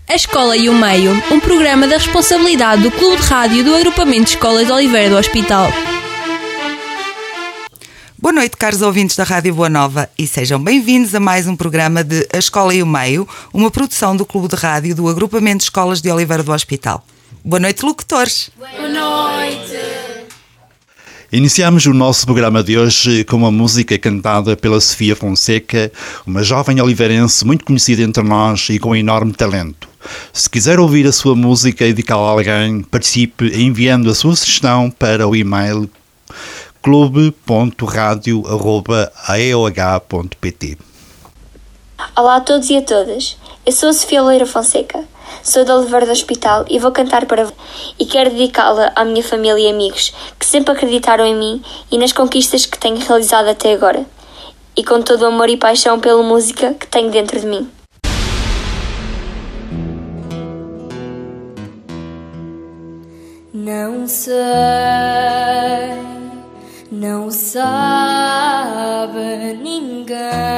A Escola e o Meio, um programa da responsabilidade do Clube de Rádio do Agrupamento de Escolas de Oliveira do Hospital. Boa noite, caros ouvintes da Rádio Boa Nova, e sejam bem-vindos a mais um programa de A Escola e o Meio, uma produção do Clube de Rádio do Agrupamento de Escolas de Oliveira do Hospital. Boa noite, locutores! Boa noite! Iniciamos o nosso programa de hoje com uma música cantada pela Sofia Fonseca, uma jovem oliveirense muito conhecida entre nós e com enorme talento. Se quiser ouvir a sua música e dedicá-la a alguém, participe enviando a sua sugestão para o e-mail clube.radio@aeoh.pt. Olá a todos e a todas, eu sou a Sofia Leira Fonseca, sou de Oliveira do Hospital e vou cantar para vós e quero dedicá-la à minha família e amigos que sempre acreditaram em mim e nas conquistas que tenho realizado até agora e com todo o amor e paixão pela música que tenho dentro de mim. Não sei, não sabe ninguém,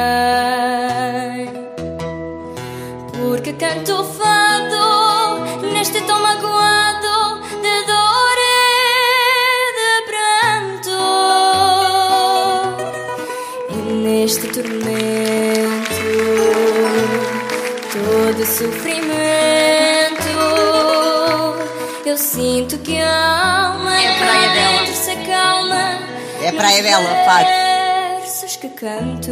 porque canto fado neste tom magoado de dor e de pranto, e neste tormento todo sofrimento eu sinto que a alma é praia dela. Se acalma. É praia dela, faz. Versos que canto.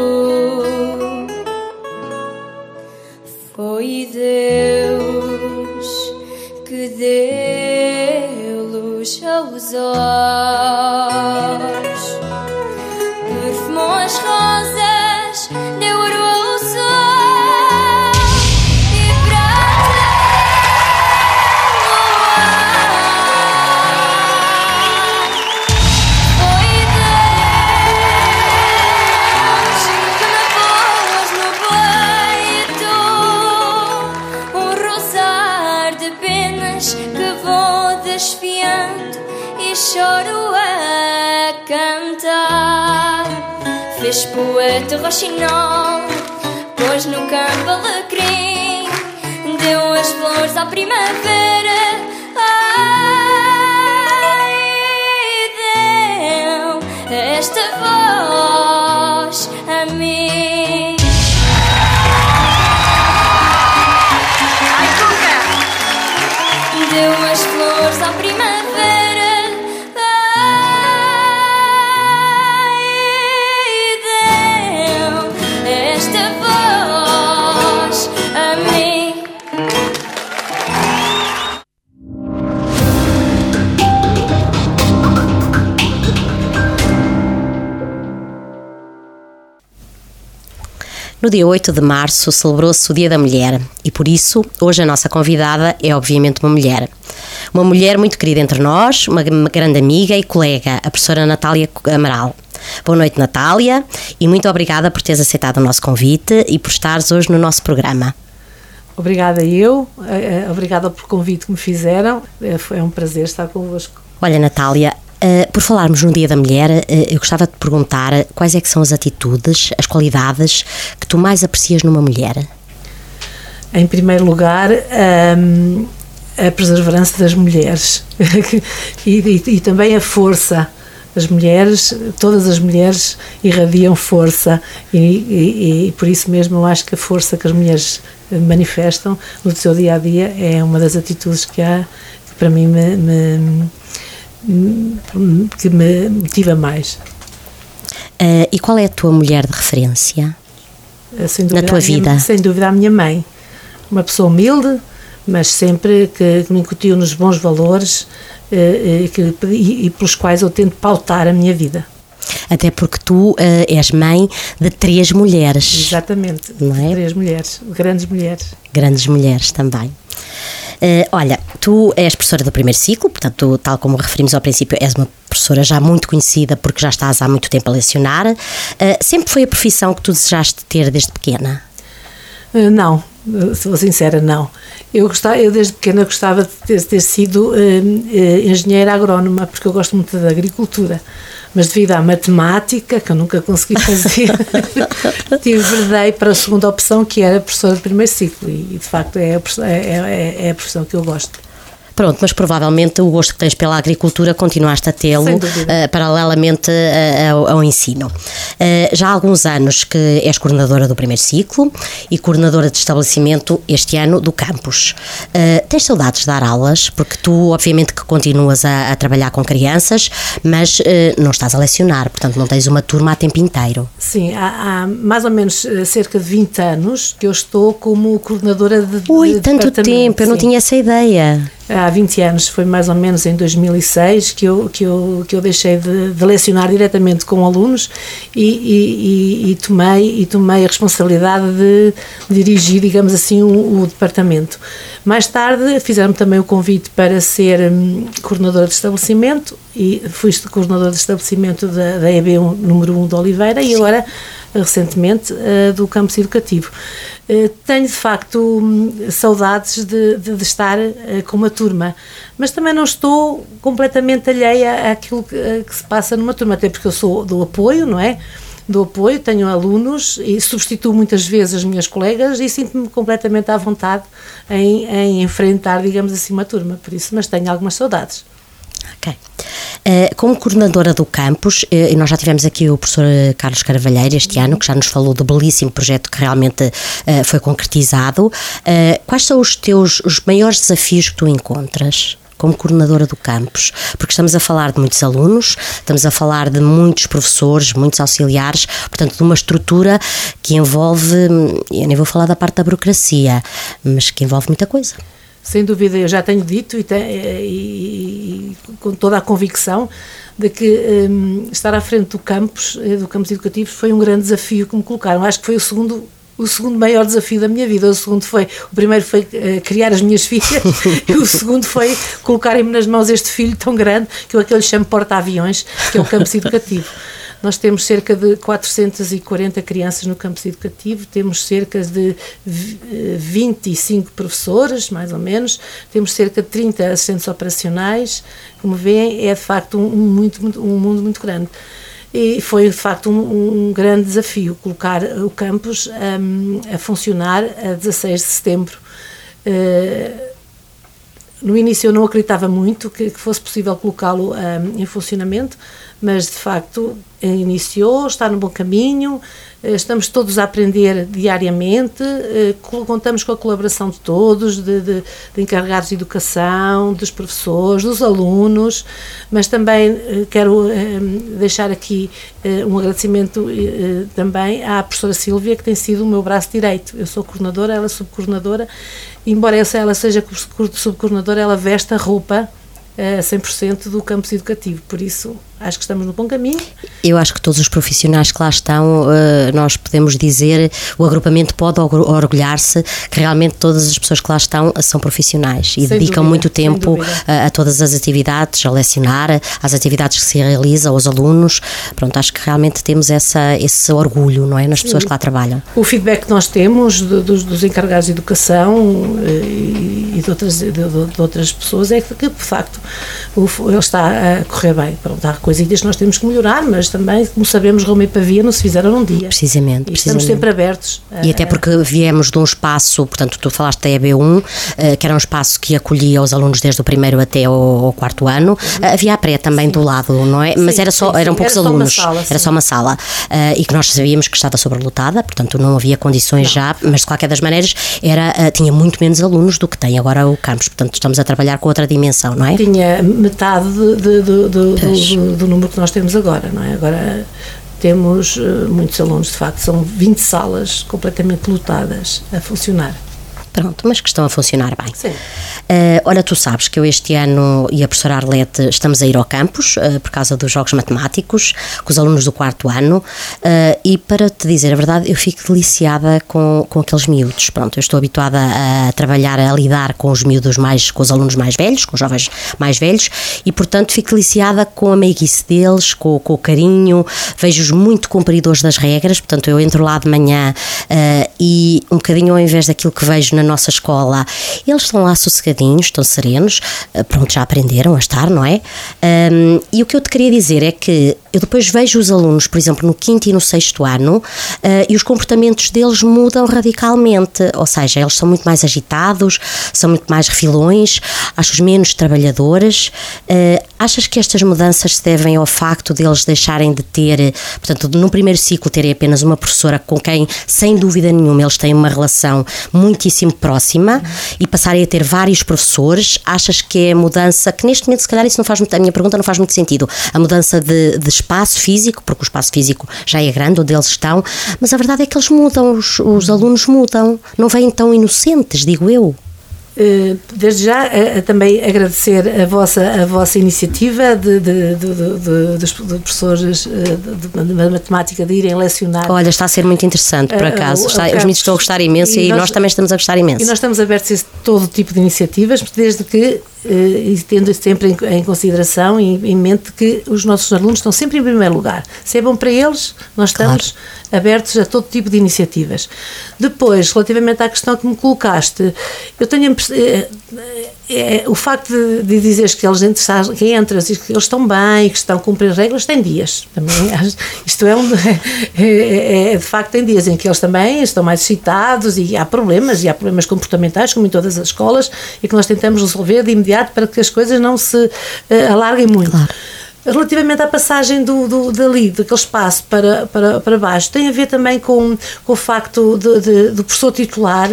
Foi Deus que deu luz aos olhos, perfumou as rosas, deu ouro ao sol e prata no ar. Foi Deus que me pôs no peito um rosar de penas que vou desfiando e choro a cantar. Fez poeta roxinol, pôs no campo alecrim, deu as flores à primavera, ai, deu esta voz a mim. Ai, Cuca! Deu as flores à primavera, ai, deu esta voz a mim. No dia 8 de março celebrou-se o Dia da Mulher e por isso hoje a nossa convidada é obviamente uma mulher. Uma mulher muito querida entre nós, uma grande amiga e colega, a professora Natália Amaral. Boa noite, Natália, e muito obrigada por teres aceitado o nosso convite e por estares hoje no nosso programa. Obrigada obrigada pelo convite que me fizeram, foi um prazer estar convosco. Olha, Natália, por falarmos no Dia da Mulher, eu gostava de te perguntar quais é que são as atitudes, as qualidades que tu mais aprecias numa mulher? Em primeiro lugar, a perseverança das mulheres e também a força. As mulheres, todas as mulheres irradiam força e por isso mesmo eu acho que a força que as mulheres manifestam no seu dia-a-dia é uma das atitudes que para mim que me motiva mais. E qual é a tua mulher de referência na tua vida? Sem dúvida a minha mãe, uma pessoa humilde, mas sempre que me incutiu nos bons valores e pelos quais eu tento pautar a minha vida. Até porque tu és mãe de 3 mulheres. Exatamente, não é? 3 mulheres, grandes mulheres. Grandes mulheres também. Olha, tu és professora do primeiro ciclo, portanto, tal como referimos ao princípio, és uma professora já muito conhecida porque já estás há muito tempo a lecionar. Sempre foi a profissão que tu desejaste ter desde pequena? Não, sou sincera, não. Eu desde pequena gostava de ter sido engenheira agrónoma, porque eu gosto muito da agricultura. Mas devido à matemática, que eu nunca consegui fazer, enverdei para a segunda opção, que era professora de primeiro ciclo. E de facto é a profissão que eu gosto. Pronto, mas provavelmente o gosto que tens pela agricultura continuaste a tê-lo paralelamente ao ensino. Já há alguns anos que és coordenadora do primeiro ciclo e coordenadora de estabelecimento este ano do campus. Tens saudades de dar aulas? Porque tu obviamente que continuas a trabalhar com crianças, mas não estás a lecionar, portanto não tens uma turma a tempo inteiro. Sim, há mais ou menos cerca de 20 anos que eu estou como coordenadora de tanto tempo, eu não tinha essa ideia. Há 20 anos, foi mais ou menos em 2006 que eu deixei de lecionar diretamente com alunos e tomei a responsabilidade de dirigir, digamos assim, o departamento. Mais tarde fizeram-me também o convite para ser coordenadora de estabelecimento e fui coordenadora de estabelecimento da EB número 1 de Oliveira e agora, recentemente, do campus educativo. Tenho, de facto, saudades de estar com uma turma, mas também não estou completamente alheia àquilo que se passa numa turma, até porque eu sou do apoio, não é? Do apoio, tenho alunos e substituo muitas vezes as minhas colegas e sinto-me completamente à vontade em enfrentar, digamos assim, uma turma, por isso, mas tenho algumas saudades. Ok. Como coordenadora do campus, e nós já tivemos aqui o professor Carlos Carvalheiro este ano, que já nos falou do belíssimo projeto que realmente foi concretizado. Quais são os maiores desafios que tu encontras como coordenadora do campus? Porque estamos a falar de muitos alunos, estamos a falar de muitos professores, muitos auxiliares, portanto de uma estrutura que envolve, eu nem vou falar da parte da burocracia, mas que envolve muita coisa. Sem dúvida, eu já tenho dito e com toda a convicção de que estar à frente do campus educativo foi um grande desafio que me colocaram. Acho que foi o segundo maior desafio da minha vida. O primeiro foi criar as minhas filhas e o segundo foi colocarem-me nas mãos este filho tão grande que eu aquele chamo porta-aviões, que é o campus educativo. Nós temos cerca de 440 crianças no campus educativo, temos cerca de 25 professores, mais ou menos, temos cerca de 30 assistentes operacionais. Como veem, é de facto um mundo muito grande. E foi de facto um grande desafio colocar o campus a funcionar a 16 de setembro. No início eu não acreditava muito que fosse possível colocá-lo em funcionamento, mas de facto iniciou, está no bom caminho, estamos todos a aprender diariamente, contamos com a colaboração de todos, de encarregados de educação, dos professores, dos alunos, mas também quero deixar aqui um agradecimento também à professora Sílvia, que tem sido o meu braço direito. Eu sou coordenadora, ela é subcoordenadora, embora ela seja subcoordenadora, ela veste a roupa 100% do campus educativo, por isso acho que estamos no bom caminho. Eu acho que todos os profissionais que lá estão, nós podemos dizer, o agrupamento pode orgulhar-se que realmente todas as pessoas que lá estão são profissionais e dedicam muito tempo a todas as atividades, a lecionar, às atividades que se realizam, aos alunos. Pronto, acho que realmente temos esse orgulho, não é, nas pessoas que lá trabalham. O feedback que nós temos dos encarregados de educação e de outras pessoas é que de facto ele está a correr bem. Pronto, há coisinhas que nós temos que melhorar, mas também, como sabemos, Roma e Pavia não se fizeram num dia. Precisamente. Estamos sempre abertos. E até porque viemos de um espaço, portanto, tu falaste da EB1, que era um espaço que acolhia os alunos desde o primeiro até ao quarto ano. Havia a pré também do lado, não é? Mas eram poucos alunos. Era só uma sala. E que nós sabíamos que estava sobrelotada, portanto, não havia condições já, mas de qualquer das maneiras tinha muito menos alunos do que tem agora o campus. Portanto, estamos a trabalhar com outra dimensão, não é? Tinha metade do número que nós temos agora, não é? Agora temos muitos alunos, de facto, são 20 salas completamente lotadas a funcionar. Pronto, mas que estão a funcionar bem. Sim. Olha, tu sabes que eu este ano e a professora Arlete estamos a ir ao campus por causa dos jogos matemáticos com os alunos do quarto ano e para te dizer a verdade eu fico deliciada com aqueles miúdos. Pronto, eu estou habituada a trabalhar, a lidar com os miúdos com os alunos mais velhos, com os jovens mais velhos e portanto fico deliciada com a meiguice deles, com o carinho, vejo-os muito cumpridores das regras, portanto eu entro lá de manhã e um bocadinho ao invés daquilo que vejo na nossa escola, eles estão lá sossegadinhos, estão serenos, pronto, já aprenderam a estar, não é? E o que eu te queria dizer é que eu depois vejo os alunos, por exemplo, no 5º e no 6º ano, e os comportamentos deles mudam radicalmente, ou seja, eles são muito mais agitados, são muito mais refilões, acho-os menos trabalhadores. Achas que estas mudanças se devem ao facto de eles deixarem de ter, portanto, no primeiro ciclo terem apenas uma professora com quem, sem dúvida nenhuma, eles têm uma relação muitíssimo próxima e passarem a ter vários professores? Achas que é a mudança, que neste momento se calhar isso não faz muito, a minha pergunta não faz muito sentido, a mudança de espaço físico, porque o espaço físico já é grande onde eles estão, mas a verdade é que eles mudam, os alunos mudam, não vêm tão inocentes, digo eu. Desde já também agradecer a vossa iniciativa dos professores de matemática de irem lecionar. Olha, está a ser muito interessante, por acaso. Os miúdos estão a gostar imenso e nós também estamos a gostar imenso. E nós estamos abertos a todo tipo de iniciativas, desde que, e tendo sempre em consideração e em mente que os nossos alunos estão sempre em primeiro lugar. Se é bom para eles, nós estamos abertos a todo tipo de iniciativas. Depois, relativamente à questão que me colocaste, eu tenho o facto de dizeres que eles que entras e que eles estão bem, que estão a cumprir regras, tem dias também. Isto de facto tem dias em que eles também estão mais excitados e há problemas comportamentais, como em todas as escolas, e que nós tentamos resolver de imediato para que as coisas não se alarguem muito. Claro. Relativamente à passagem daquele espaço para baixo, tem a ver também com o facto do professor titular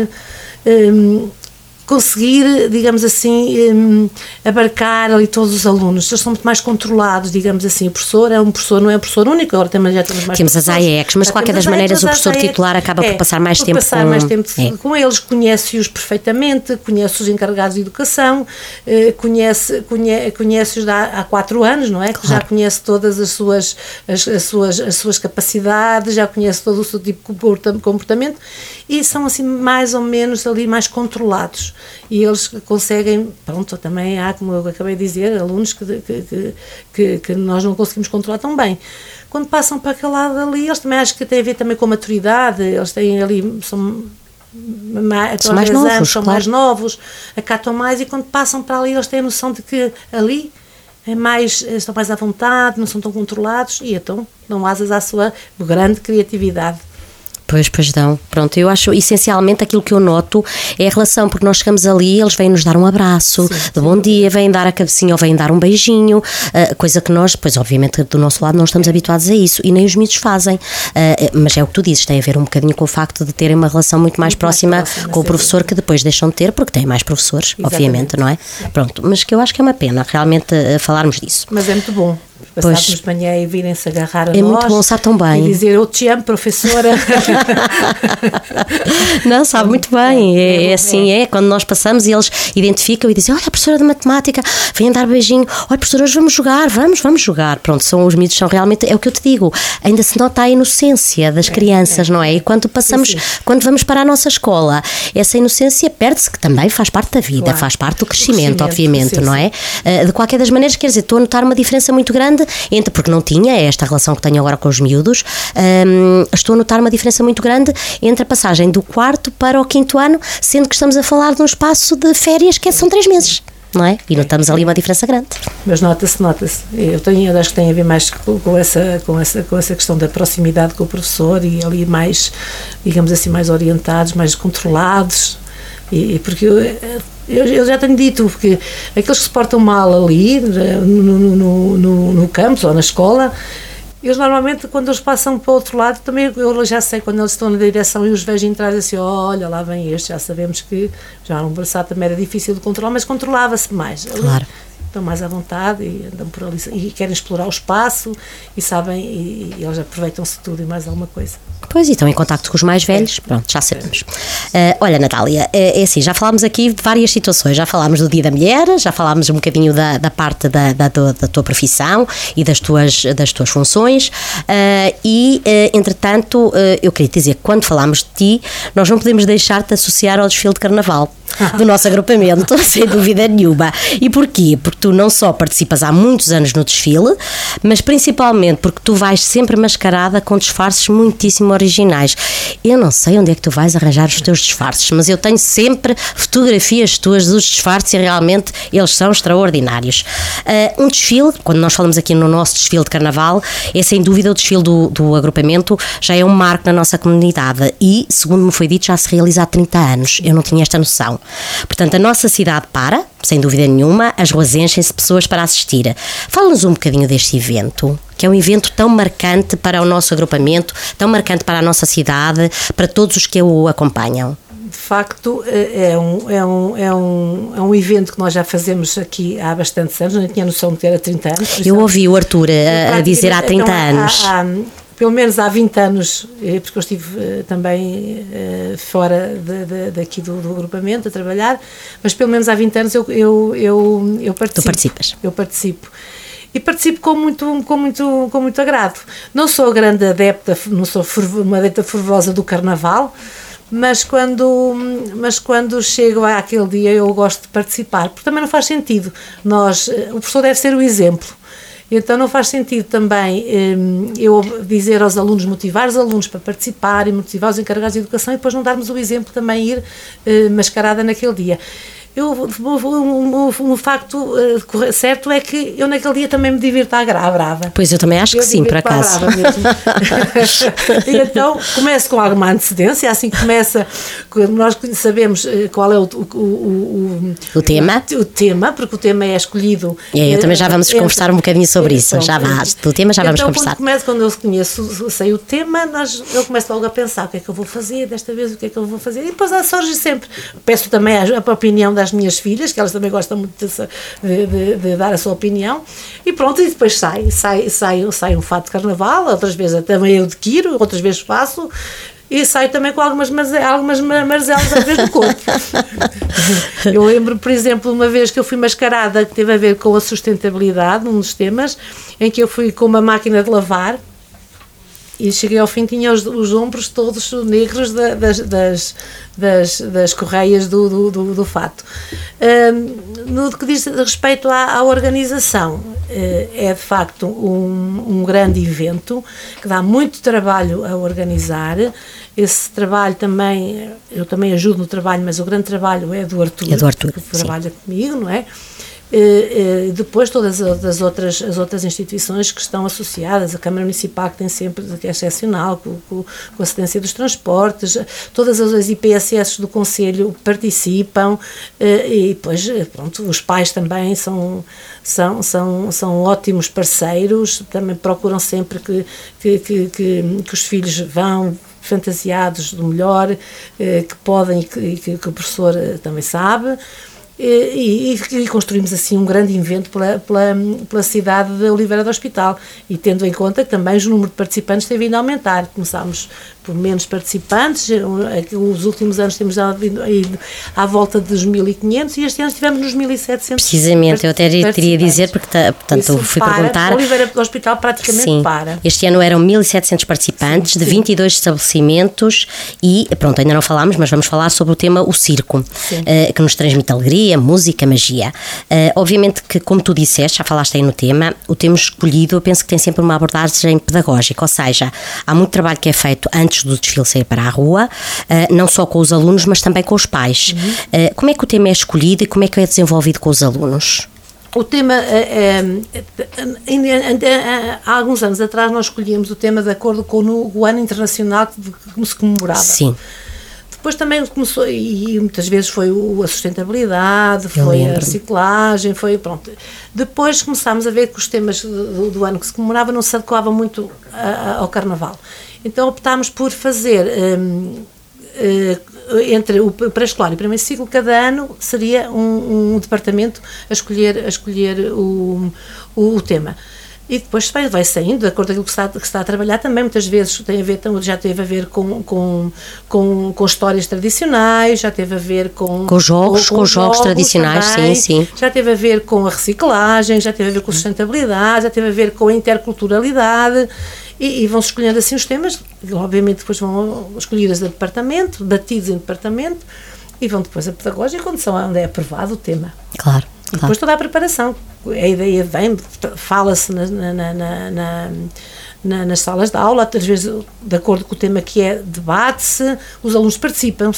conseguir, digamos assim, abarcar ali todos os alunos. Eles são muito mais controlados, digamos assim. O professor não é um professor único, agora já temos mais temos as AECs, mas de qualquer das maneiras o professor titular acaba por passar mais tempo com eles, conhece-os perfeitamente, conhece os encarregados de educação, conhece-os há 4 anos, não é? Que já conhece todas as suas capacidades, já conhece todo o seu tipo de comportamento e são assim mais ou menos ali mais controlados. E eles conseguem, pronto, também há, como eu acabei de dizer, alunos que nós não conseguimos controlar tão bem. Quando passam para aquele lado ali, eles também acho que tem a ver também com a maturidade, eles têm ali, são mais novos, são mais novos, acatam mais, e quando passam para ali eles têm a noção de que ali estão mais à vontade, não são tão controlados e então dão asas à sua grande criatividade. Pois dão. Pronto, eu acho essencialmente aquilo que eu noto é a relação, porque nós chegamos ali, eles vêm nos dar um abraço, de bom dia, vêm dar a cabecinha ou vêm dar um beijinho, coisa que nós, pois obviamente do nosso lado não estamos habituados a isso e nem os miúdos fazem, mas é o que tu dizes, tem a ver um bocadinho com o facto de terem uma relação muito mais próxima com o professor, que depois deixam de ter, porque têm mais professores, obviamente, não é? Pronto, mas que eu acho que é uma pena realmente falarmos disso. Mas é muito bom. Passarmos de manhã e virem-se agarrar a nós. É muito bom, sabe tão bem. E dizer, eu te amo, professora. Não, sabe muito bem. É assim, quando nós passamos e eles identificam e dizem, olha, a professora de matemática, vem dar beijinho, olha, professora, hoje vamos jogar, vamos jogar. Pronto, os miúdos são realmente, é o que eu te digo, ainda se nota a inocência das crianças, não é? E quando passamos, quando vamos para a nossa escola, essa inocência perde-se, que também faz parte da vida, faz parte do crescimento, obviamente, não é? De qualquer das maneiras, quer dizer, estou a notar uma diferença muito grande entre, porque não tinha esta relação que tenho agora com os miúdos, estou a notar uma diferença muito grande entre a passagem do 4º para o 5º ano, sendo que estamos a falar de um espaço de férias que são 3 meses, não é? E notamos ali uma diferença grande. Mas nota-se. Eu acho que tem a ver mais com essa questão da proximidade com o professor e ali mais, digamos assim, mais orientados, mais controlados. E porque eu já tenho dito, porque aqueles que se portam mal ali no campus ou na escola, eles normalmente, quando eles passam para o outro lado, também eu já sei, quando eles estão na direção e os vejo entrar assim, olha, lá vem este, já sabemos que já um braçado também era difícil de controlar, mas controlava-se mais. Claro. Estão mais à vontade e andam por ali e querem explorar o espaço e sabem, e eles aproveitam-se de tudo e mais alguma coisa. Pois, e estão em contacto com os mais velhos, pronto, já sabemos. Olha, Natália, é assim, já falámos aqui de várias situações, já falámos do Dia da Mulher, já falámos um bocadinho da parte da tua profissão e das tuas funções, entretanto, eu queria dizer que quando falámos de ti, nós não podemos deixar-te associar ao desfile de Carnaval. do nosso agrupamento, sem dúvida nenhuma. E porquê? Porque tu não só participas há muitos anos no desfile, mas principalmente porque tu vais sempre mascarada com disfarces muitíssimo originais. Eu não sei onde é que tu vais arranjar os teus disfarces, mas eu tenho sempre fotografias tuas dos disfarces e realmente eles são extraordinários. Um desfile, quando nós falamos aqui no nosso desfile de carnaval, é sem dúvida o desfile do agrupamento, já é um marco na nossa comunidade e, segundo me foi dito, já se realiza há 30 anos. Eu não tinha esta noção. Portanto, a nossa cidade para, sem dúvida nenhuma, as ruas enchem-se de pessoas para assistir. Fala-nos um bocadinho deste evento, que é um evento tão marcante para o nosso agrupamento, tão marcante para a nossa cidade, para todos os que o acompanham. De facto, é um evento que nós já fazemos aqui há bastantes anos, não tinha noção de que era 30 anos. Eu ouvi o Arthur a dizer há 30 anos. Pelo menos há 20 anos, porque eu estive também fora daqui do agrupamento a trabalhar, mas pelo menos há 20 anos eu participo. Tu participas? Eu participo. E participo com muito agrado. Não sou grande adepta, não sou uma adepta fervorosa do carnaval, mas quando chego àquele dia eu gosto de participar, porque também não faz sentido. O professor deve ser o exemplo. Então não faz sentido também eu dizer aos alunos, motivar os alunos para participar e motivar os encarregados de educação e depois não darmos o exemplo também ir mascarada naquele dia. Um facto certo é que eu naquele dia também me divirto à brava. Pois eu também acho que sim, por acaso. E então começo com alguma antecedência, assim começa, nós sabemos qual é o tema, porque o tema é escolhido. Eu também já vamos conversar um bocadinho sobre isso, do tema já vamos conversar. Quando eu conheço, sei o tema, eu começo logo a pensar o que é que eu vou fazer, desta vez o que é que eu vou fazer, e depois surge sempre. Peço também a opinião das minhas filhas, que elas também gostam muito de dar a sua opinião, e pronto, e depois sai um fato de carnaval, outras vezes também eu adquiro, outras vezes faço, e saio também com algumas marzelas às vezes do corpo. Eu lembro, por exemplo, uma vez que eu fui mascarada, que teve a ver com a sustentabilidade, um dos temas, em que eu fui com uma máquina de lavar, e cheguei ao fim, tinha os ombros todos negros das correias do fato. No que diz respeito à organização, é de facto um grande evento que dá muito trabalho a organizar. Esse trabalho também, eu também ajudo no trabalho, mas o grande trabalho é do Arthur, que trabalha comigo, não é? Depois todas as outras instituições que estão associadas, a Câmara Municipal, que tem sempre, que é excepcional, com a assistência dos transportes, todas as IPSS do Conselho participam, e depois, pronto, os pais também são ótimos parceiros, também procuram sempre que os filhos vão fantasiados do melhor, que podem e que o professor também sabe. E construímos assim um grande evento pela cidade de Oliveira do Hospital, e tendo em conta que também o número de participantes tem vindo a aumentar. Começámos por menos participantes, os últimos anos temos ido à volta dos 1.500 e este ano estivemos nos 1.700. Precisamente, eu até teria a dizer, porque portanto fui perguntar. Oliveira do Hospital praticamente sim, para. Este ano eram 1.700 participantes, sim, de 22 estabelecimentos e pronto, ainda não falámos, mas vamos falar sobre o tema o circo, que nos transmite alegria, música, magia. Obviamente que, como tu disseste, já falaste aí no tema, o tema escolhido, eu penso que tem sempre uma abordagem pedagógica, ou seja, há muito trabalho que é feito antes do desfile sair para a rua, não só com os alunos, mas também com os pais. Como é que o tema é escolhido e como é que é desenvolvido com os alunos? O tema, há alguns anos atrás nós escolhíamos o tema de acordo com o ano internacional que se comemorava. Sim. Depois também começou, e muitas vezes foi a sustentabilidade, foi a reciclagem, foi pronto. Depois começámos a ver que os temas do ano que se comemorava não se adequavam muito ao carnaval. Então optámos por fazer entre o pré-escolar e o primeiro ciclo, cada ano seria um departamento a escolher o tema. E depois vai saindo, de acordo com aquilo que se está a trabalhar, também muitas vezes já teve a ver com histórias tradicionais, já teve a ver com jogos tradicionais, também, sim. Já teve a ver com a reciclagem, já teve a ver com a sustentabilidade, já teve a ver com a interculturalidade, e vão-se escolhendo assim os temas, obviamente depois vão escolhidas de departamento, batidos em departamento, e vão depois a pedagógica, onde é aprovado o tema. Claro. E depois toda a preparação. A ideia vem, fala-se nas salas de aula, às vezes, de acordo com o tema que é, debate-se, os alunos participam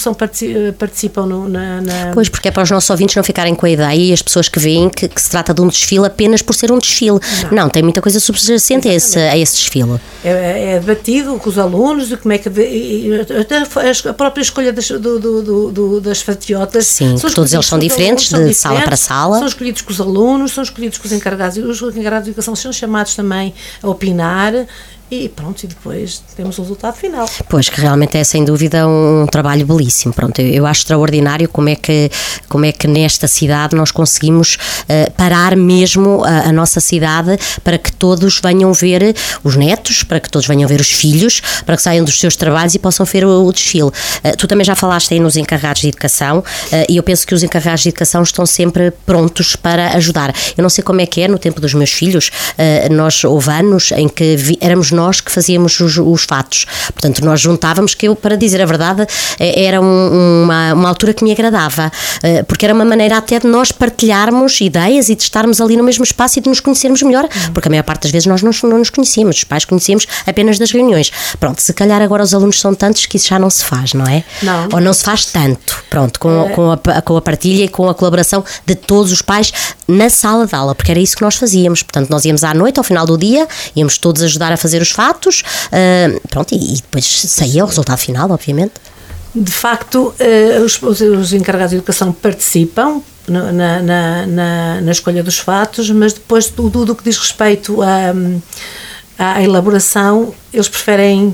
Pois, porque é para os nossos ouvintes não ficarem com a ideia, e as pessoas que veem que se trata de um desfile apenas por ser um desfile. Não, tem muita coisa subjacente a esse desfile. É debatido com os alunos, e como é que... Até a própria escolha das fatiotas... Sim, todos eles são diferentes, de sala para sala. São escolhidos com os alunos, são escolhidos com os encarregados de educação, são chamados também a opinar, e pronto, e depois temos o resultado final. Pois, que realmente é sem dúvida um trabalho belíssimo. Pronto, eu acho extraordinário como é que nesta cidade nós conseguimos parar mesmo a nossa cidade para que todos venham ver os netos, para que todos venham ver os filhos, para que saiam dos seus trabalhos e possam ver o desfile. Tu também já falaste aí nos encarregados de educação, e eu penso que os encarregados de educação estão sempre prontos para ajudar. Eu não sei como é que é no tempo dos meus filhos, houve anos em que éramos nós que fazíamos os fatos. Portanto, nós juntávamos, que eu, para dizer a verdade, era uma altura que me agradava, porque era uma maneira até de nós partilharmos ideias e de estarmos ali no mesmo espaço e de nos conhecermos melhor, porque a maior parte das vezes nós não nos conhecíamos, os pais conhecíamos apenas das reuniões. Pronto, se calhar agora os alunos são tantos que isso já não se faz, não é? Não. Ou não se faz tanto, pronto, com a partilha e com a colaboração de todos os pais na sala de aula, porque era isso que nós fazíamos. Portanto, nós íamos à noite, ao final do dia, íamos todos ajudar a fazer os fatos, pronto, e depois saía o resultado final, obviamente. De facto, os encarregados de educação participam na escolha dos fatos, mas depois tudo o que diz respeito à elaboração, eles preferem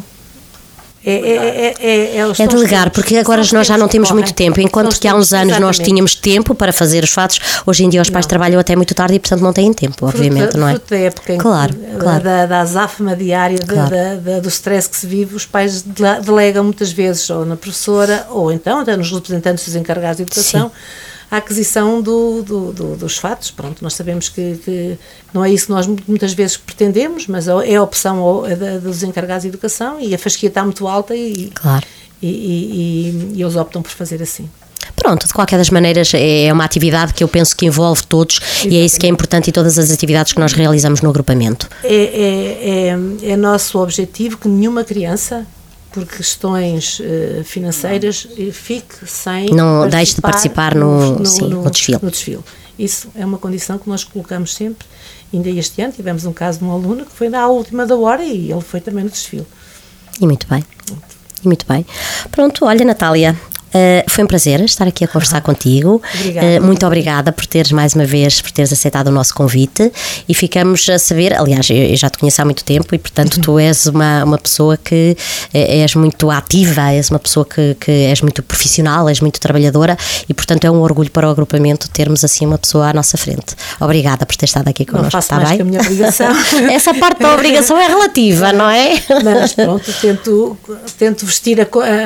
delegar, porque agora nós já não temos muito tempo, enquanto que há uns anos nós tínhamos tempo para fazer os fatos, hoje em dia os pais trabalham até muito tarde e portanto não têm tempo, obviamente, não é? Fruto da época, claro. Da azáfama diária, do stress que se vive, os pais delegam muitas vezes ou na professora ou então até nos representantes dos encarregados de educação. Sim. A aquisição dos fatos. Pronto, nós sabemos que não é isso que nós muitas vezes pretendemos, mas é a opção dos encarregados de educação, e a fasquia está muito alta e eles optam por fazer assim. Pronto, de qualquer das maneiras é uma atividade que eu penso que envolve todos. Exatamente. E é isso que é importante em todas as atividades que nós realizamos no agrupamento. É nosso objetivo que nenhuma criança, por questões financeiras, fique sem não deixe de participar no desfile. Isso é uma condição que nós colocamos sempre. Ainda este ano tivemos um caso de um aluno que foi à última da hora e ele foi também no desfile. E muito bem. Pronto, olha, Natália, foi um prazer estar aqui a conversar contigo. Obrigada. Muito obrigada por teres mais uma vez aceitado o nosso convite, e ficamos a saber, aliás, eu já te conheço há muito tempo e portanto tu és uma pessoa que és muito ativa, és uma pessoa que és muito profissional, és muito trabalhadora, e portanto é um orgulho para o agrupamento termos assim uma pessoa à nossa frente. Obrigada por ter estado aqui connosco. Não faço mais que a minha obrigação. Essa parte da obrigação é relativa, não é? Mas pronto, tento vestir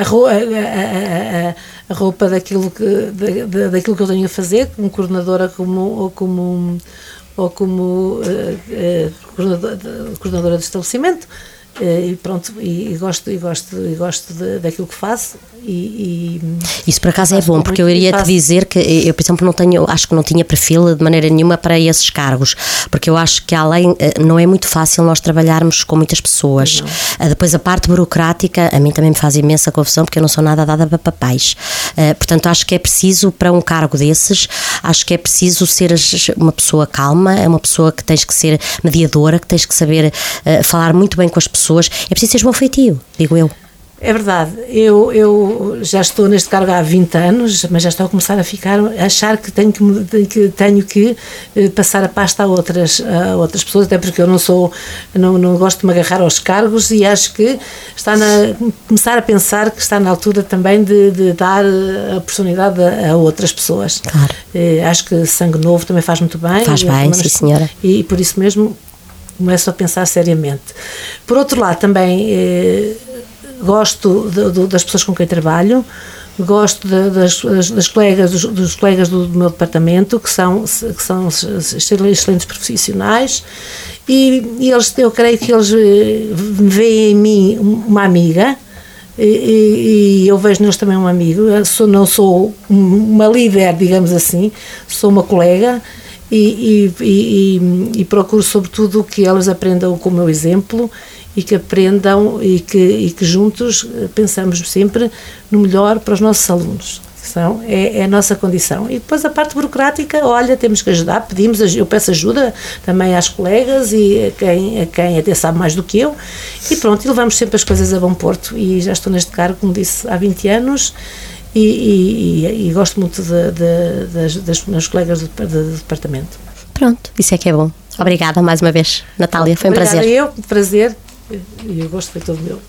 a roupa daquilo que eu tenho a fazer, como coordenadora como coordenadora de estabelecimento, e pronto, e gosto daquilo que faço, isso por acaso é bom, porque eu iria te dizer que eu, por exemplo, acho que não tinha perfil de maneira nenhuma para esses cargos, porque eu acho que além, não é muito fácil nós trabalharmos com muitas pessoas. Depois a parte burocrática a mim também me faz imensa confusão, porque eu não sou nada dada para papéis, portanto acho que é preciso, para um cargo desses, acho que é preciso ser uma pessoa calma, é uma pessoa que tens que ser mediadora, que tens que saber falar muito bem com as pessoas, é preciso ser bom feitio, digo eu. É verdade, eu já estou neste cargo há 20 anos, mas já estou a começar a achar que tenho que passar a pasta a outras pessoas, até porque eu não gosto de me agarrar aos cargos, e acho que começar a pensar que está na altura também de dar a oportunidade a outras pessoas. Claro. Acho que sangue novo também faz muito bem. Faz bem, sim senhora. E por isso mesmo começo a pensar seriamente. Por outro lado, também gosto das pessoas com quem trabalho, gosto das colegas, dos colegas do meu departamento, que são excelentes profissionais, e eu creio que eles me veem em mim uma amiga, e eu vejo neles também um amigo. Não sou uma líder, digamos assim, sou uma colega e procuro sobretudo que elas aprendam com o meu exemplo e que aprendam e que juntos pensamos sempre no melhor para os nossos alunos. É a nossa condição. E depois a parte burocrática, olha, temos que ajudar, eu peço ajuda também às colegas e a quem até sabe mais do que eu, e pronto, e levamos sempre as coisas a bom porto. E já estou neste cargo, como disse, há 20 anos e gosto muito das minhas colegas de departamento. Pronto, isso é que é bom. Obrigada mais uma vez, Natália, foi um prazer. Obrigada eu, prazer, e o gosto foi todo meu.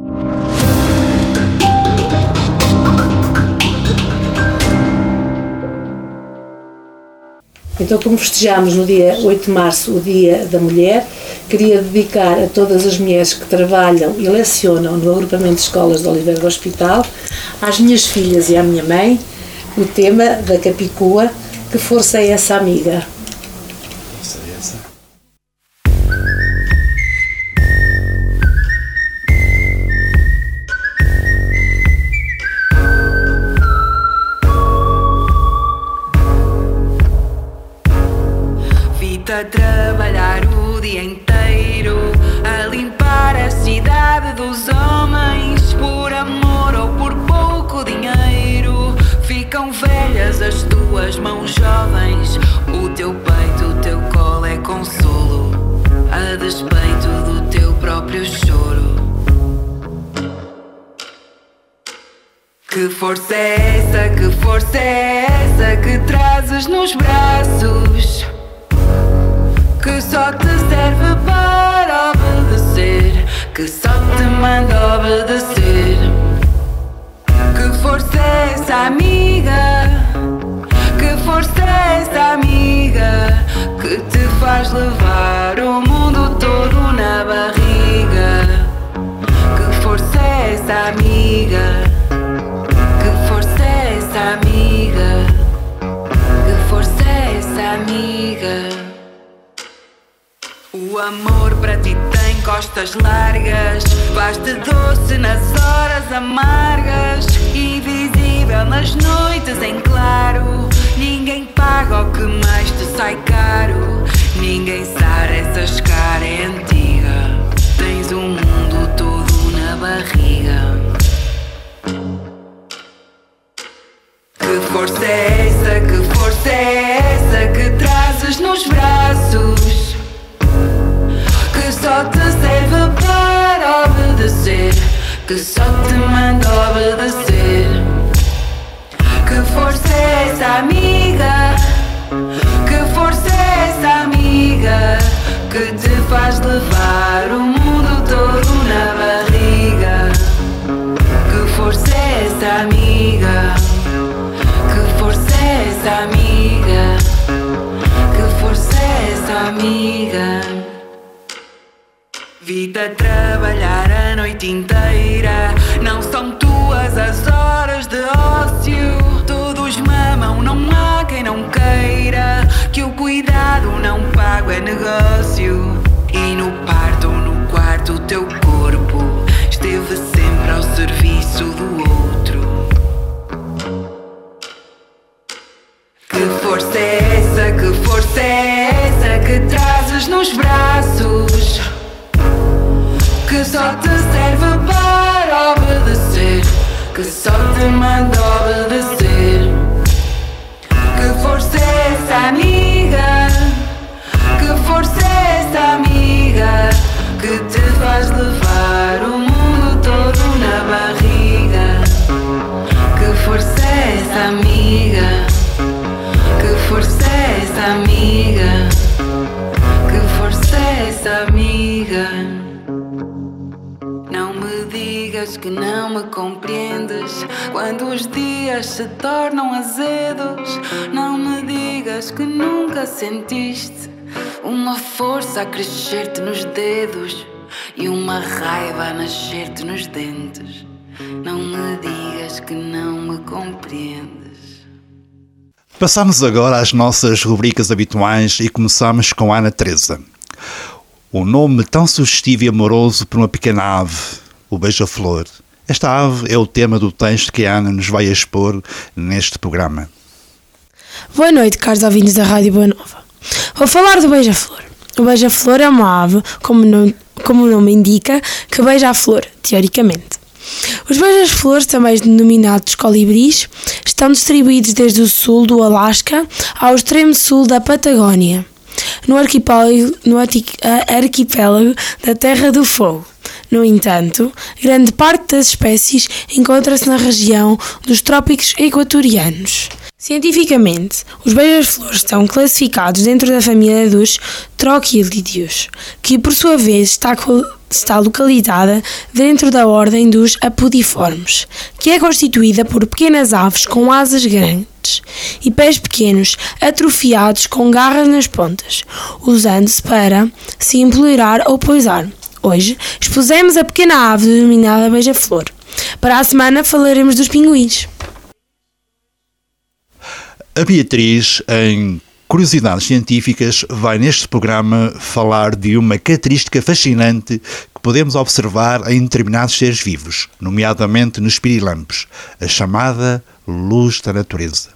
Então, como festejamos no dia 8 de março o Dia da Mulher, queria dedicar a todas as mulheres que trabalham e lecionam no agrupamento de escolas de Oliveira do Hospital, às minhas filhas e à minha mãe, o tema da Capicua, que força é essa, amiga? Força é essa. A trabalhar o dia inteiro, a limpar a cidade dos homens, por amor ou por pouco dinheiro. Ficam velhas as tuas mãos jovens, o teu peito, o teu colo é consolo, a despeito do teu próprio choro. Que força é essa, que força é essa que trazes nos braços, que só te serve para obedecer, que só te manda obedecer. Que força é essa, amiga? Que força é essa, amiga? Que te faz levar o mundo todo na barriga. Que força é essa, amiga? Que força é essa, amiga? Que força é essa, amiga? O amor para ti tem costas largas, faz-te doce nas horas amargas, invisível nas noites em claro. Ninguém paga o que mais te sai caro, ninguém sara essa escara é antiga. Tens o mundo todo na barriga. Que força é essa, que força é essa que trazes nos braços, que só te serve para obedecer, que só te manda obedecer. Que força é essa, amiga? Que força é essa, amiga? Que te faz levar o mundo todo na barriga. Que força é essa, amiga? Que força é essa, amiga? Que força é essa, amiga? Vi-te trabalhar a noite inteira, não são tuas as horas de ócio. Todos mamam, não há quem não queira, que o cuidado não pago é negócio. E no parto ou no quarto o teu corpo esteve sempre ao serviço do outro. Que força é essa, que força é essa que trazes nos braços, que só te serve para obedecer, que só te manda obedecer. Que força é essa, amiga? Que força é essa, amiga? Que te faz levar o mundo todo na barriga. Que força é essa, amiga? Que força é essa, amiga? Que força é essa, amiga? Não me digas que não me compreendes quando os dias se tornam azedos. Não me digas que nunca sentiste uma força a crescer-te nos dedos e uma raiva a nascer-te nos dentes. Não me digas que não me compreendes. Passamos agora às nossas rubricas habituais e começamos com Ana Teresa. O nome tão sugestivo e amoroso para uma pequena ave, o beija-flor, Esta ave é o tema do texto que a Ana nos vai expor neste programa. Boa noite, caros ouvintes da Rádio Boa Nova. Vou falar do beija-flor. O beija-flor é uma ave, como o nome indica, que beija a flor, teoricamente. Os beija-flores, também denominados colibris, estão distribuídos desde o sul do Alasca ao extremo sul da Patagónia, no arquipélago da Terra do Fogo. No entanto, grande parte das espécies encontra-se na região dos trópicos equatorianos. Cientificamente, os beija-flores estão classificados dentro da família dos troquilídeos, que por sua vez está localizada dentro da ordem dos apodiformes, que é constituída por pequenas aves com asas grandes e pés pequenos, atrofiados com garras nas pontas, usando-se para se empoleirar ou pousar. Hoje expusemos a pequena ave denominada beija-flor. Para a semana falaremos dos pinguins. A Beatriz, em Curiosidades Científicas, vai neste programa falar de uma característica fascinante que podemos observar em determinados seres vivos, nomeadamente nos pirilampos, a chamada luz da natureza.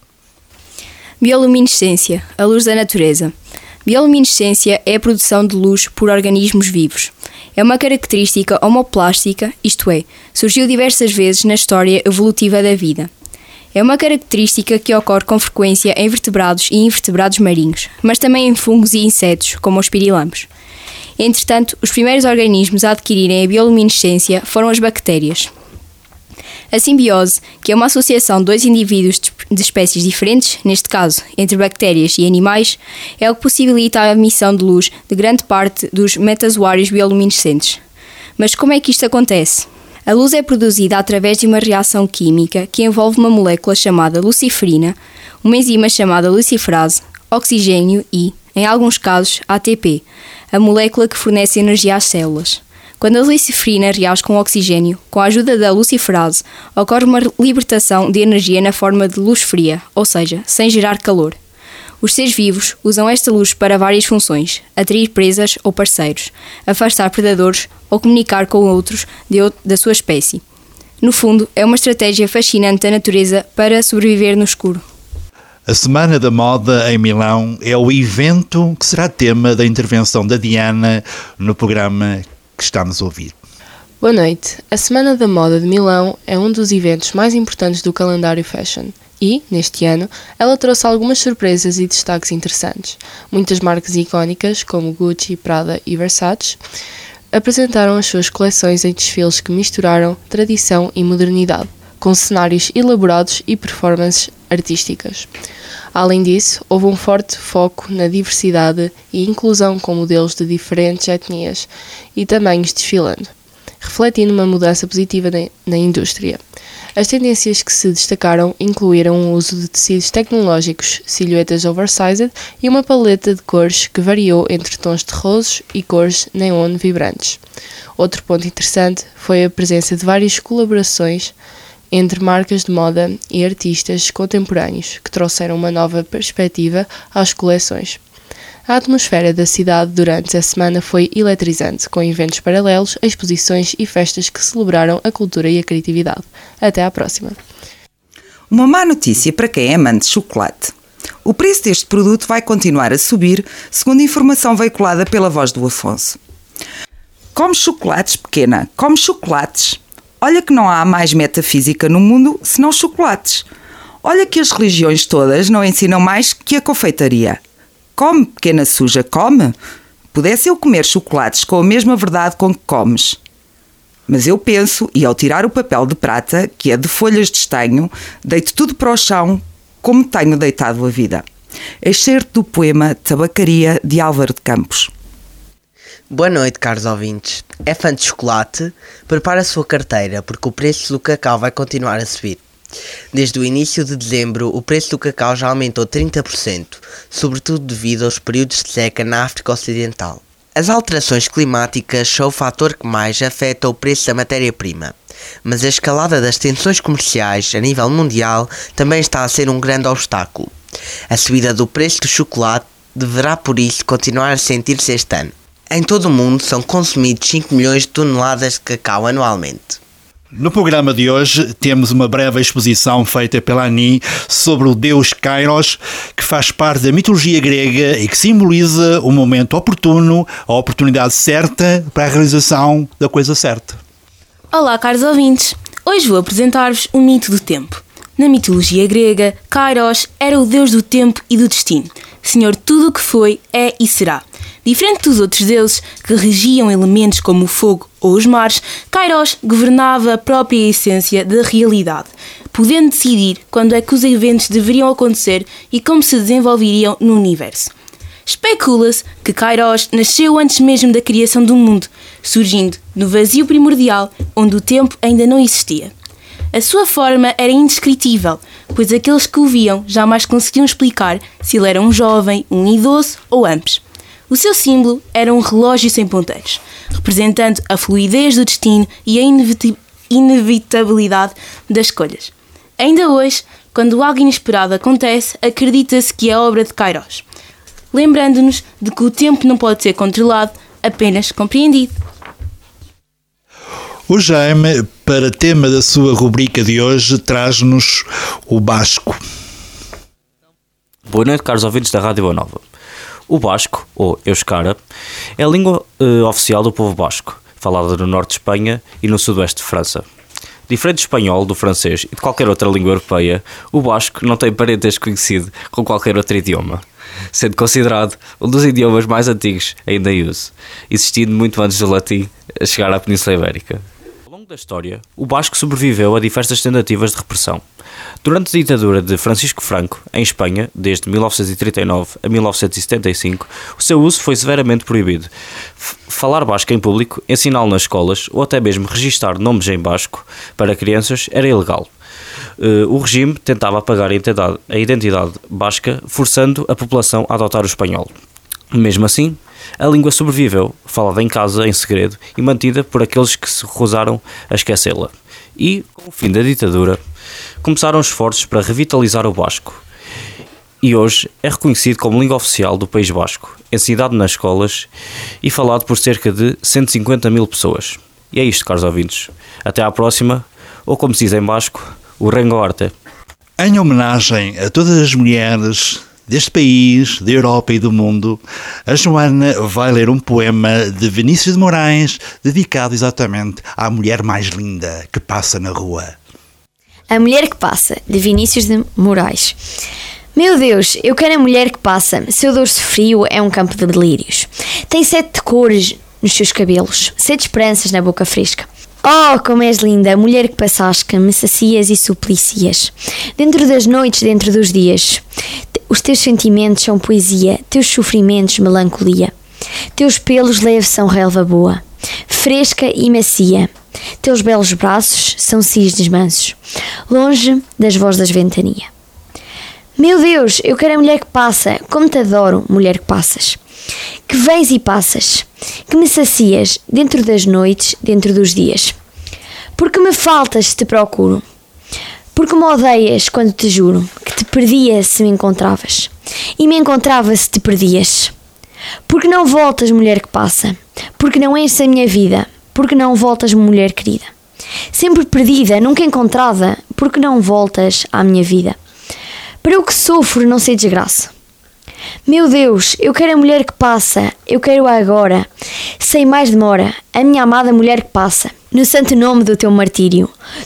Bioluminescência, a luz da natureza. Bioluminescência é a produção de luz por organismos vivos. É uma característica homoplástica, isto é, surgiu diversas vezes na história evolutiva da vida. É uma característica que ocorre com frequência em vertebrados e invertebrados marinhos, mas também em fungos e insetos, como os pirilampos. Entretanto, os primeiros organismos a adquirirem a bioluminescência foram as bactérias. A simbiose, que é uma associação de dois indivíduos de espécies diferentes, neste caso entre bactérias e animais, é o que possibilita a emissão de luz de grande parte dos metazoários bioluminescentes. Mas como é que isto acontece? A luz é produzida através de uma reação química que envolve uma molécula chamada luciferina, uma enzima chamada luciferase, oxigênio e, em alguns casos, ATP, a molécula que fornece energia às células. Quando a luciferina reage com o oxigênio, com a ajuda da luciferase, ocorre uma libertação de energia na forma de luz fria, ou seja, sem gerar calor. Os seres vivos usam esta luz para várias funções: atrair presas ou parceiros, afastar predadores ou comunicar com outros da sua espécie. No fundo, é uma estratégia fascinante da natureza para sobreviver no escuro. A Semana da Moda em Milão é o evento que será tema da intervenção da Diana no programa que estamos a ouvir. Boa noite. A Semana da Moda de Milão é um dos eventos mais importantes do calendário fashion. E, neste ano, ela trouxe algumas surpresas e destaques interessantes. Muitas marcas icónicas, como Gucci, Prada e Versace, apresentaram as suas coleções em desfiles que misturaram tradição e modernidade, com cenários elaborados e performances artísticas. Além disso, houve um forte foco na diversidade e inclusão com modelos de diferentes etnias e tamanhos desfilando, refletindo uma mudança positiva na indústria. As tendências que se destacaram incluíram o uso de tecidos tecnológicos, silhuetas oversized e uma paleta de cores que variou entre tons terrosos e cores neon vibrantes. Outro ponto interessante foi a presença de várias colaborações entre marcas de moda e artistas contemporâneos, que trouxeram uma nova perspectiva às coleções. A atmosfera da cidade durante a semana foi eletrizante, com eventos paralelos, exposições e festas que celebraram a cultura e a criatividade. Até à próxima. Uma má notícia para quem é amante de chocolate. O preço deste produto vai continuar a subir, segundo informação veiculada pela Voz do Afonso. Come chocolates, pequena, come chocolates. Olha que não há mais metafísica no mundo senão chocolates. Olha que as religiões todas não ensinam mais que a confeitaria. Come, pequena suja, come. Pudesse eu comer chocolates com a mesma verdade com que comes. Mas eu penso, e ao tirar o papel de prata, que é de folhas de estanho, deito tudo para o chão, como tenho deitado a vida. Excerto do poema Tabacaria, de Álvaro de Campos. Boa noite, caros ouvintes. É fã de chocolate? Prepare a sua carteira, porque o preço do cacau vai continuar a subir. Desde o início de dezembro, o preço do cacau já aumentou 30%, sobretudo devido aos períodos de seca na África Ocidental. As alterações climáticas são o fator que mais afeta o preço da matéria-prima, mas a escalada das tensões comerciais a nível mundial também está a ser um grande obstáculo. A subida do preço do chocolate deverá, por isso, continuar a sentir-se este ano. Em todo o mundo são consumidos 5 milhões de toneladas de cacau anualmente. No programa de hoje temos uma breve exposição feita pela Ani sobre o deus Kairos, que faz parte da mitologia grega e que simboliza o momento oportuno, a oportunidade certa para a realização da coisa certa. Olá, caros ouvintes! Hoje vou apresentar-vos o mito do tempo. Na mitologia grega, Kairos era o deus do tempo e do destino, senhor de tudo o que foi, é e será. Diferente dos outros deuses, que regiam elementos como o fogo ou os mares, Kairos governava a própria essência da realidade, podendo decidir quando é que os eventos deveriam acontecer e como se desenvolveriam no universo. Especula-se que Kairos nasceu antes mesmo da criação do mundo, surgindo no vazio primordial, onde o tempo ainda não existia. A sua forma era indescritível, pois aqueles que o viam jamais conseguiam explicar se ele era um jovem, um idoso ou ambos. O seu símbolo era um relógio sem ponteiros, representando a fluidez do destino e a inevitabilidade das escolhas. Ainda hoje, quando algo inesperado acontece, acredita-se que é obra de Kairos, lembrando-nos de que o tempo não pode ser controlado, apenas compreendido. O Jaime, para tema da sua rubrica de hoje, traz-nos o basco. Boa noite, caros ouvintes da Rádio Boa Nova. O basco, ou euskara, é a língua oficial do povo basco, falada no norte de Espanha e no sudoeste de França. Diferente do espanhol, do francês e de qualquer outra língua europeia, o basco não tem parentesco conhecido com qualquer outro idioma, sendo considerado um dos idiomas mais antigos ainda em uso, existindo muito antes do latim a chegar à Península Ibérica. Ao longo da história, o basco sobreviveu a diversas tentativas de repressão. Durante a ditadura de Francisco Franco, em Espanha, desde 1939 a 1975, o seu uso foi severamente proibido. Falar basco em público, ensiná-lo nas escolas ou até mesmo registar nomes em basco para crianças era ilegal. O regime tentava apagar a identidade basca, forçando a população a adotar o espanhol. Mesmo assim, a língua sobreviveu, falada em casa, em segredo, e mantida por aqueles que se recusaram a esquecê-la. E, com o fim da ditadura, começaram os esforços para revitalizar o basco. E hoje é reconhecido como língua oficial do País Basco, ensinado nas escolas e falado por cerca de 150 mil pessoas. E é isto, caros ouvintes. Até à próxima, ou como se diz em basco, o Rengoarte. Em homenagem a todas as mulheres deste país, da Europa e do mundo, a Joana vai ler um poema de Vinícius de Moraes, dedicado exatamente à mulher mais linda que passa na rua. A Mulher que Passa, de Vinícius de Moraes. Meu Deus, eu quero a mulher que passa, seu dorso frio é um campo de delírios. Tem 7 cores nos seus cabelos, 7 esperanças na boca fresca. Oh, como és linda, mulher que passas, que me sacias e suplicias. Dentro das noites, dentro dos dias. Os teus sentimentos são poesia, teus sofrimentos melancolia. Teus pelos leves são relva boa, fresca e macia. Teus belos braços são cisnes mansos, longe das vozes das ventania. Meu Deus, eu quero a mulher que passa, como te adoro, mulher que passas. Que vens e passas, que me sacias, dentro das noites, dentro dos dias. Porque me faltas se te procuro, porque me odeias quando te juro que te perdia se me encontravas, e me encontrava se te perdias. Porque não voltas, mulher que passa, porque não enches a minha vida, porque não voltas, mulher querida. Sempre perdida, nunca encontrada, porque não voltas à minha vida. Para o que sofro não sei desgraça. Meu Deus, eu quero a mulher que passa, eu quero-a agora, sem mais demora, a minha amada mulher que passa, no santo nome do teu martírio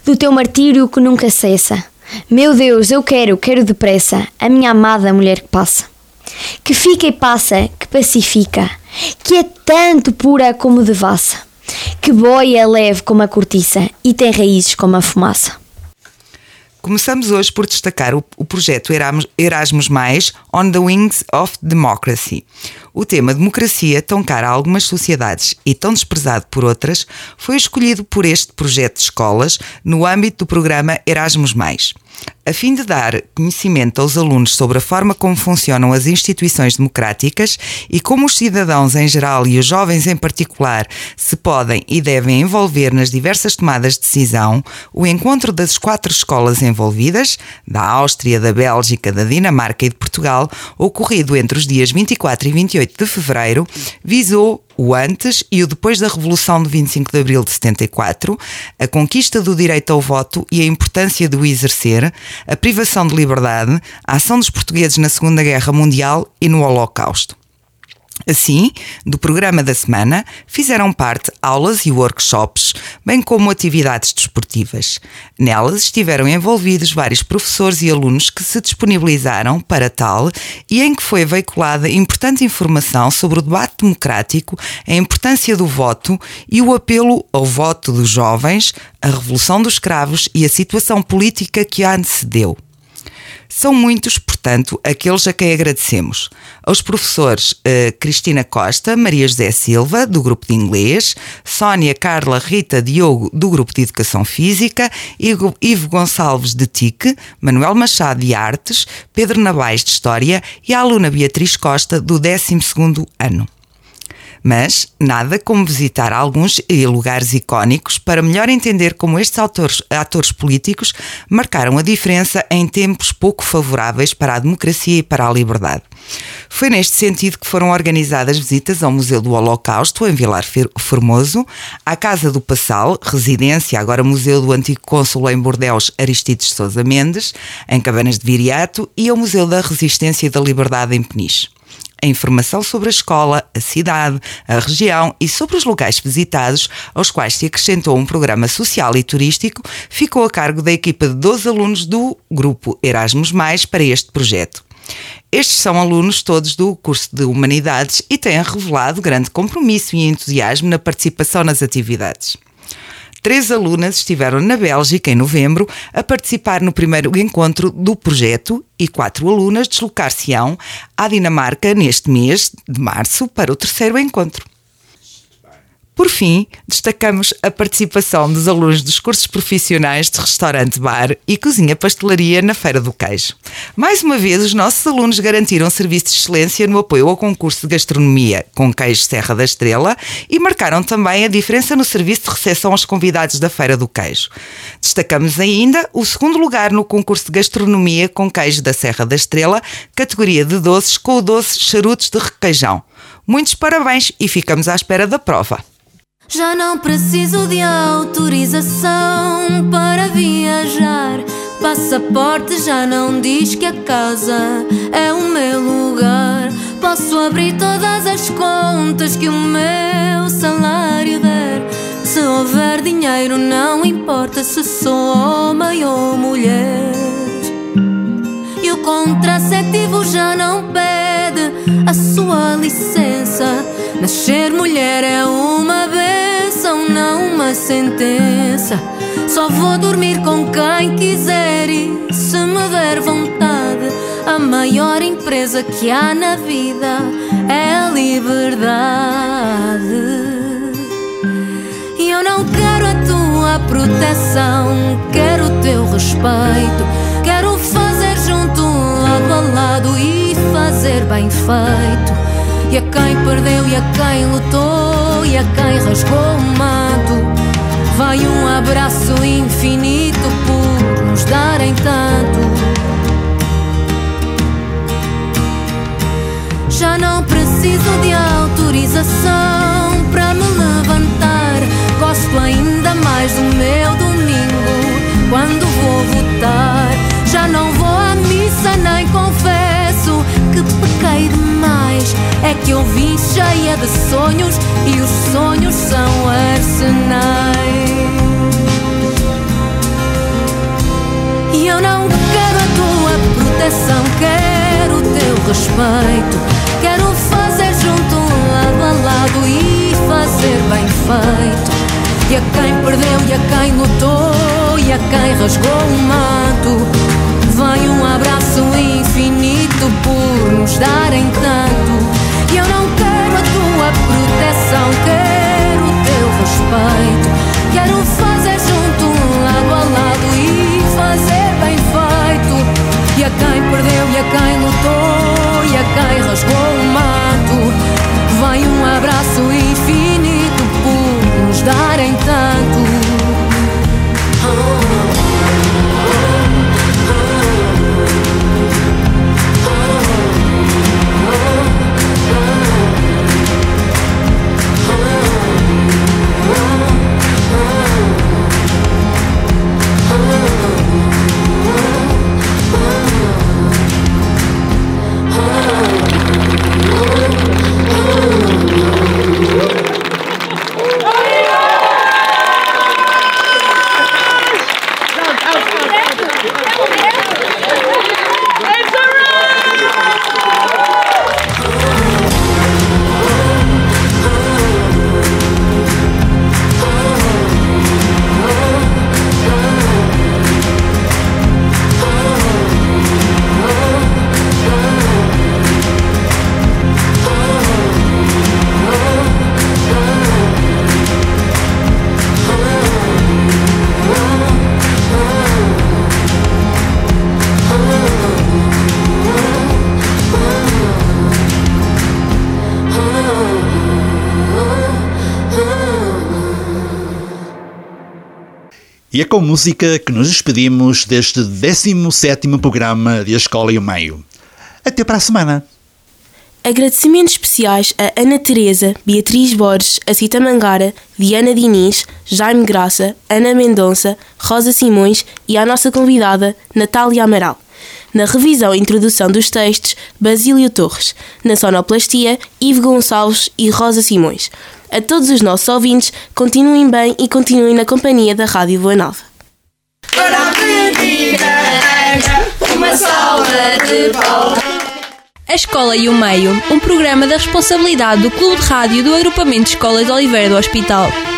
que nunca cessa. Meu Deus, eu quero depressa, a minha amada mulher que passa. Que fica e passa, que pacifica, que é tanto pura como devassa, que boia leve como a cortiça e tem raízes como a fumaça. Começamos hoje por destacar o projeto Erasmus+, On the Wings of Democracy. O tema democracia, tão caro a algumas sociedades e tão desprezado por outras, foi escolhido por este projeto de escolas no âmbito do programa Erasmus+. A fim de dar conhecimento aos alunos sobre a forma como funcionam as instituições democráticas e como os cidadãos em geral e os jovens em particular se podem e devem envolver nas diversas tomadas de decisão, o encontro das 4 escolas em envolvidas, da Áustria, da Bélgica, da Dinamarca e de Portugal, ocorrido entre os dias 24 e 28 de fevereiro, visou o antes e o depois da Revolução de 25 de Abril de 74, a conquista do direito ao voto e a importância de o exercer, a privação de liberdade, a ação dos portugueses na Segunda Guerra Mundial e no Holocausto. Assim, do programa da semana, fizeram parte aulas e workshops, bem como atividades desportivas. Nelas estiveram envolvidos vários professores e alunos que se disponibilizaram para tal e em que foi veiculada importante informação sobre o debate democrático, a importância do voto e o apelo ao voto dos jovens, a Revolução dos Cravos e a situação política que a antecedeu. São muitos, portanto, aqueles a quem agradecemos. Aos professores Cristina Costa, Maria José Silva, do grupo de inglês, Sónia, Carla, Rita, Diogo, do grupo de educação física, Ivo Gonçalves, de TIC, Manuel Machado, de artes, Pedro Nabais, de história e a aluna Beatriz Costa, do 12º ano. Mas nada como visitar alguns lugares icónicos para melhor entender como estes atores políticos marcaram a diferença em tempos pouco favoráveis para a democracia e para a liberdade. Foi neste sentido que foram organizadas visitas ao Museu do Holocausto, em Vilar Formoso, à Casa do Passal, residência, agora Museu do Antigo Cônsul em Bordeus, Aristides Sousa Mendes, em Cabanas de Viriato, e ao Museu da Resistência e da Liberdade, em Peniche. A informação sobre a escola, a cidade, a região e sobre os locais visitados, aos quais se acrescentou um programa social e turístico, ficou a cargo da equipa de 12 alunos do grupo Erasmus+, para este projeto. Estes são alunos todos do curso de Humanidades e têm revelado grande compromisso e entusiasmo na participação nas atividades. 3 alunas estiveram na Bélgica em novembro a participar no primeiro encontro do projeto e 4 alunas deslocar-se-ão à Dinamarca neste mês de março para o 3º encontro. Por fim, destacamos a participação dos alunos dos cursos profissionais de restaurante-bar e cozinha-pastelaria na Feira do Queijo. Mais uma vez, os nossos alunos garantiram serviço de excelência no apoio ao concurso de gastronomia com queijo Serra da Estrela e marcaram também a diferença no serviço de recepção aos convidados da Feira do Queijo. Destacamos ainda o 2º lugar no concurso de gastronomia com queijo da Serra da Estrela, categoria de doces, com o doce charutos de requeijão. Muitos parabéns e ficamos à espera da prova. Já não preciso de autorização para viajar. Passaporte já não diz que a casa é o meu lugar. Posso abrir todas as contas que o meu salário der. Se houver dinheiro não importa se sou homem ou mulher. E o contraceptivo já não pede a sua licença. Nascer mulher é uma bênção, não uma sentença. Só vou dormir com quem quiser e se me der vontade. A maior empresa que há na vida é a liberdade. E eu não quero a tua proteção, quero o teu respeito. Quero fazer junto, lado a lado e fazer bem feito. E a quem perdeu e a quem lutou e a quem rasgou o manto, vai um abraço infinito por nos darem tanto. Já não preciso de autorização para me levantar. Gosto ainda mais do meu domingo quando vou votar. Já não vou à missa nem confesso que pequei demais. É que eu vim cheia de sonhos e os sonhos são arsenais. E eu não quero a tua proteção, quero o teu respeito. Quero fazer junto, lado a lado e fazer bem feito. E a quem perdeu e a quem lutou e a quem rasgou o manto, vai um abraço infinito por nos darem tanto. E eu não quero a tua proteção, quero o teu respeito. Quero fazer junto, lado a lado e fazer bem feito. E a quem perdeu e a quem lutou e a quem rasgou o manto, vai um abraço infinito por nos darem tanto. E é com música que nos despedimos deste 17º programa de A Escola e o Meio. Até para a semana! Agradecimentos especiais a Ana Teresa, Beatriz Borges, Acita Mangara, Diana Diniz, Jaime Graça, Ana Mendonça, Rosa Simões e à nossa convidada, Natália Amaral. Na revisão e introdução dos textos, Basílio Torres. Na sonoplastia, Ivo Gonçalves e Rosa Simões. A todos os nossos ouvintes, continuem bem e continuem na companhia da Rádio Boa Nova. Para a menina Ana, uma salva de palmas. A Escola e o Meio, um programa da responsabilidade do Clube de Rádio do Agrupamento de Escolas de Oliveira do Hospital.